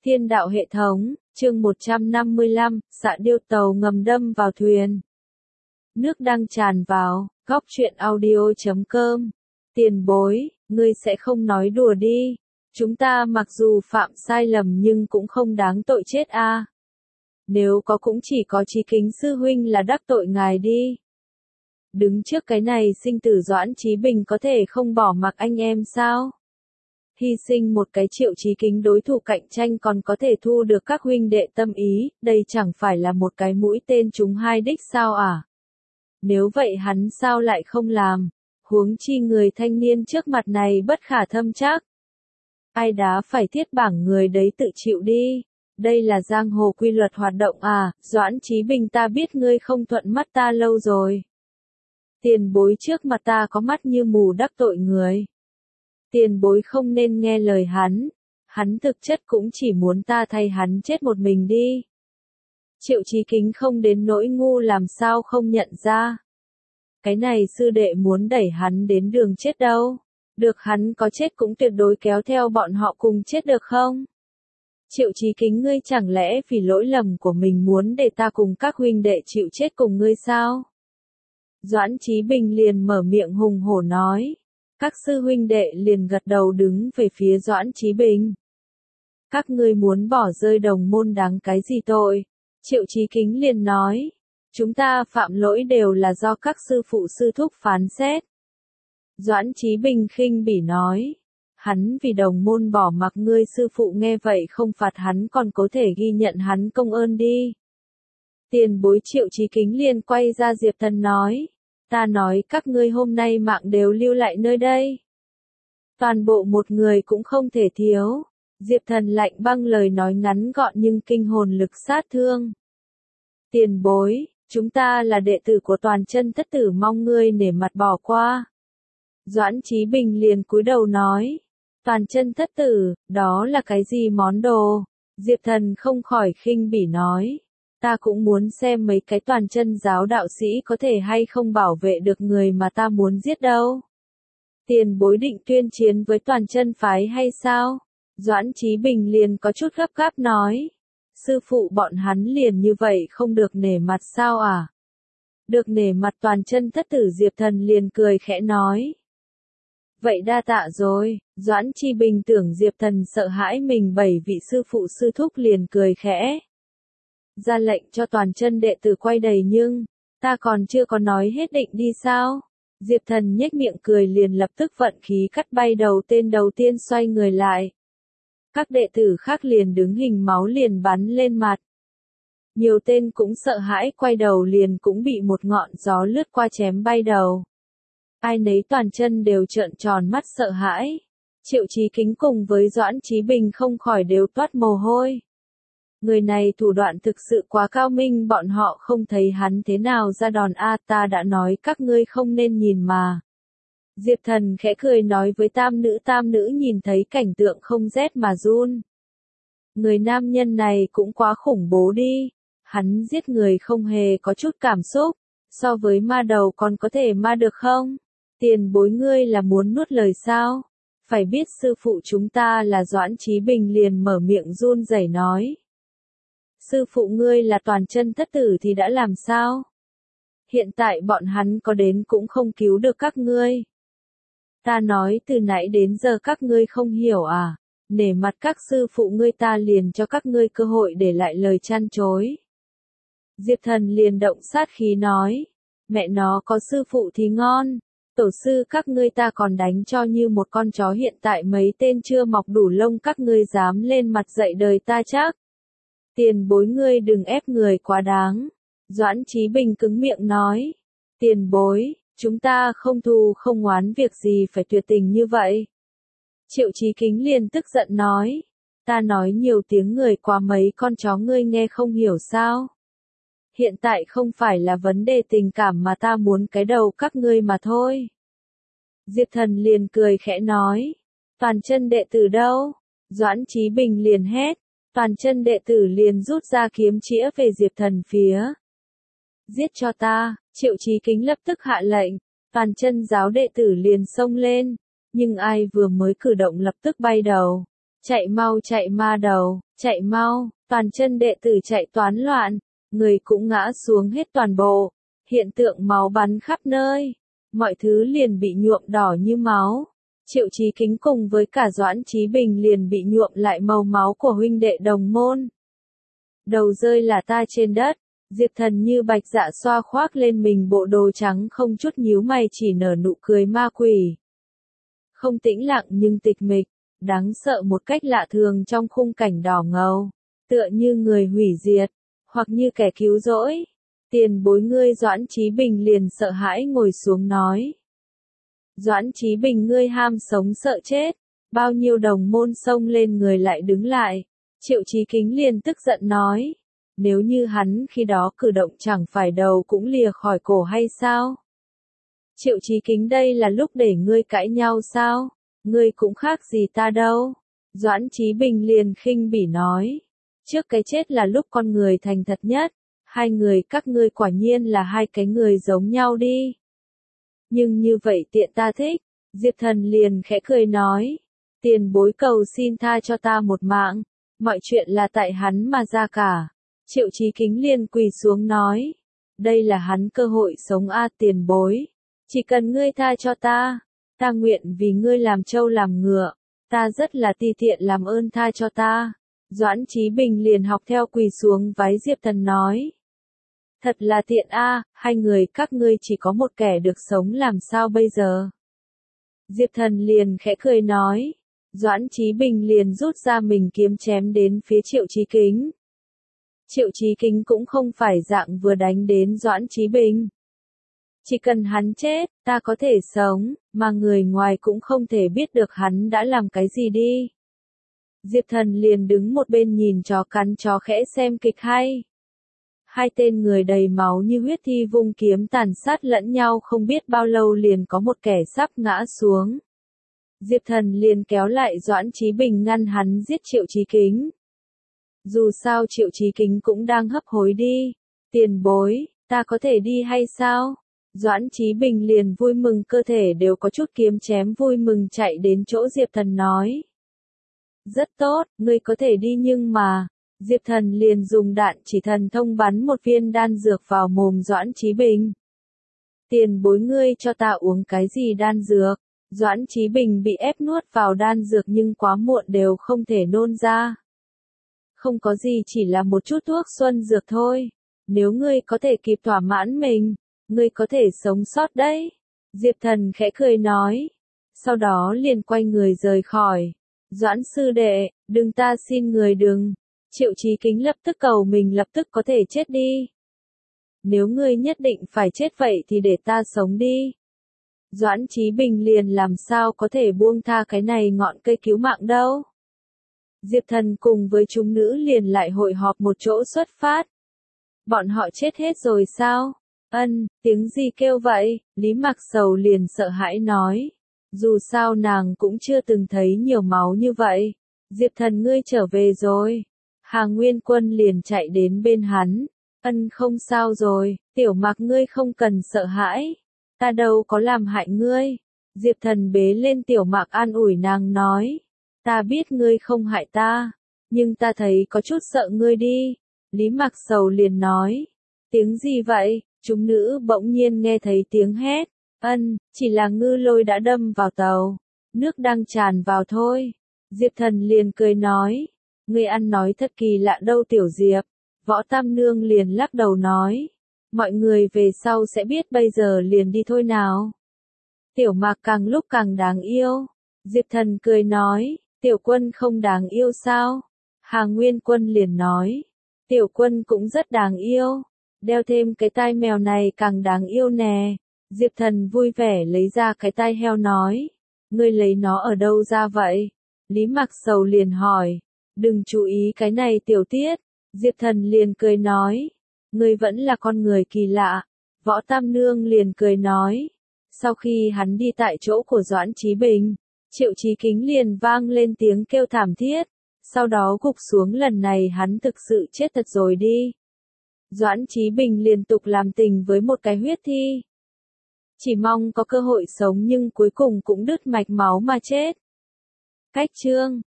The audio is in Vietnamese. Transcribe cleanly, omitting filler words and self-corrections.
Thiên đạo hệ thống, chương 155, xạ điêu tàu ngầm đâm vào thuyền. Nước đang tràn vào, góc truyện audio.com. Tiền bối, ngươi sẽ không nói đùa đi. Chúng ta mặc dù phạm sai lầm nhưng cũng không đáng tội chết a. Nếu có cũng chỉ có Chí Kính sư huynh là đắc tội ngài đi. Đứng trước cái này sinh tử Doãn Chí Bình có thể không bỏ mặc anh em sao? Hy sinh một cái Triệu Chí Kính đối thủ cạnh tranh còn có thể thu được các huynh đệ tâm ý, đây chẳng phải là một cái mũi tên trúng hai đích sao à? Nếu vậy hắn sao lại không làm? Huống chi người thanh niên trước mặt này bất khả thâm trắc. Ai đá phải thiết bảng người đấy tự chịu đi. Đây là giang hồ quy luật hoạt động à, Doãn Chí Bình ta biết ngươi không thuận mắt ta lâu rồi. Tiền bối trước mặt ta có mắt như mù đắc tội người. Tiền bối không nên nghe lời hắn thực chất cũng chỉ muốn ta thay hắn chết một mình đi. Triệu Chí Kính không đến nỗi ngu làm sao không nhận ra. Cái này sư đệ muốn đẩy hắn đến đường chết đâu. Được hắn có chết cũng tuyệt đối kéo theo bọn họ cùng chết được không? Triệu Chí Kính ngươi chẳng lẽ vì lỗi lầm của mình muốn để ta cùng các huynh đệ chịu chết cùng ngươi sao? Doãn Chí Bình liền mở miệng hùng hổ nói. Các sư huynh đệ liền gật đầu đứng về phía Doãn Chí Bình. Các ngươi muốn bỏ rơi đồng môn đáng cái gì tội? Triệu Chí Kính liền nói. Chúng ta phạm lỗi đều là do các sư phụ sư thúc phán xét. Doãn Chí Bình khinh bỉ nói. Hắn vì đồng môn bỏ mặc ngươi sư phụ nghe vậy không phạt hắn còn có thể ghi nhận hắn công ơn đi. Tiền bối Triệu Chí Kính liền quay ra Diệp Thần nói. Ta nói các ngươi hôm nay mạng đều lưu lại nơi đây. Toàn bộ một người cũng không thể thiếu. Diệp Thần lạnh băng lời nói ngắn gọn nhưng kinh hồn lực sát thương. Tiền bối, chúng ta là đệ tử của Toàn Chân Thất Tử mong ngươi nể mặt bỏ qua. Doãn Chí Bình liền cúi đầu nói. Toàn Chân Thất Tử, đó là cái gì món đồ? Diệp Thần không khỏi khinh bỉ nói. Ta cũng muốn xem mấy cái toàn chân giáo đạo sĩ có thể hay không bảo vệ được người mà ta muốn giết đâu. Tiền bối định tuyên chiến với toàn chân phái hay sao? Doãn Chí Bình liền có chút gấp gáp nói. Sư phụ bọn hắn liền như vậy không được nể mặt sao à? Được nể mặt Toàn Chân Thất Tử Diệp Thần liền cười khẽ nói. Vậy đa tạ rồi, Doãn Chí Bình tưởng Diệp Thần sợ hãi mình bảy vị sư phụ sư thúc liền cười khẽ. Ra lệnh cho toàn chân đệ tử quay đầy nhưng, ta còn chưa có nói hết định đi sao? Diệp Thần nhếch miệng cười liền lập tức vận khí cắt bay đầu tên đầu tiên xoay người lại. Các đệ tử khác liền đứng hình máu liền bắn lên mặt. Nhiều tên cũng sợ hãi quay đầu liền cũng bị một ngọn gió lướt qua chém bay đầu. Ai nấy toàn chân đều trợn tròn mắt sợ hãi. Triệu Chí Kính cùng với Doãn Chí Bình không khỏi đều toát mồ hôi. Người này thủ đoạn thực sự quá cao minh bọn họ không thấy hắn thế nào ra đòn a ta đã nói các ngươi không nên nhìn mà. Diệp Thần khẽ cười nói với tam nữ nhìn thấy cảnh tượng không rét mà run. Người nam nhân này cũng quá khủng bố đi. Hắn giết người không hề có chút cảm xúc. So với ma đầu còn có thể ma được không? Tiền bối ngươi là muốn nuốt lời sao? Phải biết sư phụ chúng ta là Doãn Chí Bình liền mở miệng run rẩy nói. Sư phụ ngươi là Toàn Chân Thất Tử thì đã làm sao? Hiện tại bọn hắn có đến cũng không cứu được các ngươi. Ta nói từ nãy đến giờ các ngươi không hiểu à? Nể mặt các sư phụ ngươi ta liền cho các ngươi cơ hội để lại lời chăn chối. Diệp Thần liền động sát khí nói. Mẹ nó có sư phụ thì ngon. Tổ sư các ngươi ta còn đánh cho như một con chó hiện tại mấy tên chưa mọc đủ lông các ngươi dám lên mặt dạy đời ta chắc. Tiền bối ngươi đừng ép người quá đáng. Doãn Chí Bình cứng miệng nói. Tiền bối, chúng ta không thù không oán việc gì phải tuyệt tình như vậy. Triệu Chí Kính liền tức giận nói. Ta nói nhiều tiếng người quá mấy con chó ngươi nghe không hiểu sao. Hiện tại không phải là vấn đề tình cảm mà ta muốn cái đầu các ngươi mà thôi. Diệp Thần liền cười khẽ nói. Toàn chân đệ tử đâu? Doãn Chí Bình liền hét. Toàn chân đệ tử liền rút ra kiếm chĩa về Diệp Thần phía. Giết cho ta, Triệu Chí Kính lập tức hạ lệnh. Toàn chân giáo đệ tử liền xông lên. Nhưng ai vừa mới cử động lập tức bay đầu. Chạy mau chạy ma đầu, chạy mau, toàn chân đệ tử chạy toán loạn, người cũng ngã xuống hết toàn bộ, hiện tượng máu bắn khắp nơi, mọi thứ liền bị nhuộm đỏ như máu. Triệu Chí Kính cùng với cả Doãn Chí Bình liền bị nhuộm lại màu máu của huynh đệ đồng môn. Đầu rơi là ta trên đất, Diệp Thần như bạch dạ xoa khoác lên mình bộ đồ trắng không chút nhíu mày chỉ nở nụ cười ma quỷ. Không tĩnh lặng nhưng tịch mịch, đáng sợ một cách lạ thường trong khung cảnh đỏ ngầu, tựa như người hủy diệt, hoặc như kẻ cứu rỗi. Tiền bối ngươi Doãn Chí Bình liền sợ hãi ngồi xuống nói. Doãn Chí Bình ngươi ham sống sợ chết, bao nhiêu đồng môn xông lên người lại đứng lại. Triệu Chí Kính liền tức giận nói, nếu như hắn khi đó cử động chẳng phải đầu cũng lìa khỏi cổ hay sao? Triệu Chí Kính đây là lúc để ngươi cãi nhau sao? Ngươi cũng khác gì ta đâu. Doãn Chí Bình liền khinh bỉ nói, trước cái chết là lúc con người thành thật nhất, hai người các ngươi quả nhiên là hai cái người giống nhau đi. Nhưng như vậy tiện ta thích, Diệp Thần liền khẽ cười nói, tiền bối cầu xin tha cho ta một mạng, mọi chuyện là tại hắn mà ra cả. Triệu Chí Kính liền quỳ xuống nói, đây là hắn cơ hội sống tiền bối, chỉ cần ngươi tha cho ta nguyện vì ngươi làm trâu làm ngựa, ta rất là ti tiện làm ơn tha cho ta. Doãn Chí Bình liền học theo quỳ xuống vái Diệp Thần nói, thật là tiện hai người các ngươi chỉ có một kẻ được sống làm sao bây giờ? Diệp Thần liền khẽ cười nói, Doãn Chí Bình liền rút ra mình kiếm chém đến phía Triệu Chí Kính. Triệu Chí Kính cũng không phải dạng vừa đánh đến Doãn Chí Bình. Chỉ cần hắn chết, ta có thể sống, mà người ngoài cũng không thể biết được hắn đã làm cái gì đi. Diệp Thần liền đứng một bên nhìn chó cắn chó khẽ xem kịch hay. Hai tên người đầy máu như huyết thi vung kiếm tàn sát lẫn nhau không biết bao lâu liền có một kẻ sắp ngã xuống. Diệp Thần liền kéo lại Doãn Chí Bình ngăn hắn giết Triệu Chí Kính. Dù sao Triệu Chí Kính cũng đang hấp hối đi. Tiền bối, ta có thể đi hay sao? Doãn Chí Bình liền vui mừng cơ thể đều có chút kiếm chém vui mừng chạy đến chỗ Diệp Thần nói. Rất tốt, ngươi có thể đi nhưng mà... Diệp Thần liền dùng đạn chỉ thần thông bắn một viên đan dược vào mồm Doãn Chí Bình. Tiền bối ngươi cho ta uống cái gì đan dược? Doãn Chí Bình bị ép nuốt vào đan dược nhưng quá muộn đều không thể nôn ra. Không có gì chỉ là một chút thuốc xuân dược thôi. Nếu ngươi có thể kịp thỏa mãn mình, ngươi có thể sống sót đấy. Diệp Thần khẽ cười nói. Sau đó liền quay người rời khỏi. Doãn sư đệ, đừng ta xin người đừng. Triệu Chí Kính lập tức cầu mình lập tức có thể chết đi. Nếu ngươi nhất định phải chết vậy thì để ta sống đi. Doãn Chí Bình liền làm sao có thể buông tha cái này ngọn cây cứu mạng đâu. Diệp Thần cùng với chúng nữ liền lại hội họp một chỗ xuất phát. Bọn họ chết hết rồi sao? Tiếng gì kêu vậy? Lý Mạc Sầu liền sợ hãi nói. Dù sao nàng cũng chưa từng thấy nhiều máu như vậy. Diệp Thần ngươi trở về rồi. Hà Nguyên Quân liền chạy đến bên hắn. Không sao rồi, Tiểu Mạc ngươi không cần sợ hãi. Ta đâu có làm hại ngươi. Diệp Thần bế lên Tiểu Mạc an ủi nàng nói. Ta biết ngươi không hại ta, nhưng ta thấy có chút sợ ngươi đi. Lý Mạc Sầu liền nói. Tiếng gì vậy? Chúng nữ bỗng nhiên nghe thấy tiếng hét. Chỉ là ngư lôi đã đâm vào tàu. Nước đang tràn vào thôi. Diệp Thần liền cười nói. Ngươi ăn nói thật kỳ lạ đâu Tiểu Diệp. Võ Tam Nương liền lắc đầu nói. Mọi người về sau sẽ biết bây giờ liền đi thôi nào. Tiểu Mạc càng lúc càng đáng yêu. Diệp Thần cười nói. Tiểu Quân không đáng yêu sao? Hà Nguyên Quân liền nói. Tiểu Quân cũng rất đáng yêu. Đeo thêm cái tai mèo này càng đáng yêu nè. Diệp Thần vui vẻ lấy ra cái tai heo nói. Ngươi lấy nó ở đâu ra vậy? Lý Mạc Sầu liền hỏi. Đừng chú ý cái này Tiểu Tiết. Diệp Thần liền cười nói. Ngươi vẫn là con người kỳ lạ. Võ Tam Nương liền cười nói. Sau khi hắn đi tại chỗ của Doãn Chí Bình, Triệu Chí Kính liền vang lên tiếng kêu thảm thiết. Sau đó gục xuống lần này hắn thực sự chết thật rồi đi. Doãn Chí Bình liên tục làm tình với một cái huyết thi. Chỉ mong có cơ hội sống nhưng cuối cùng cũng đứt mạch máu mà chết. Cách chương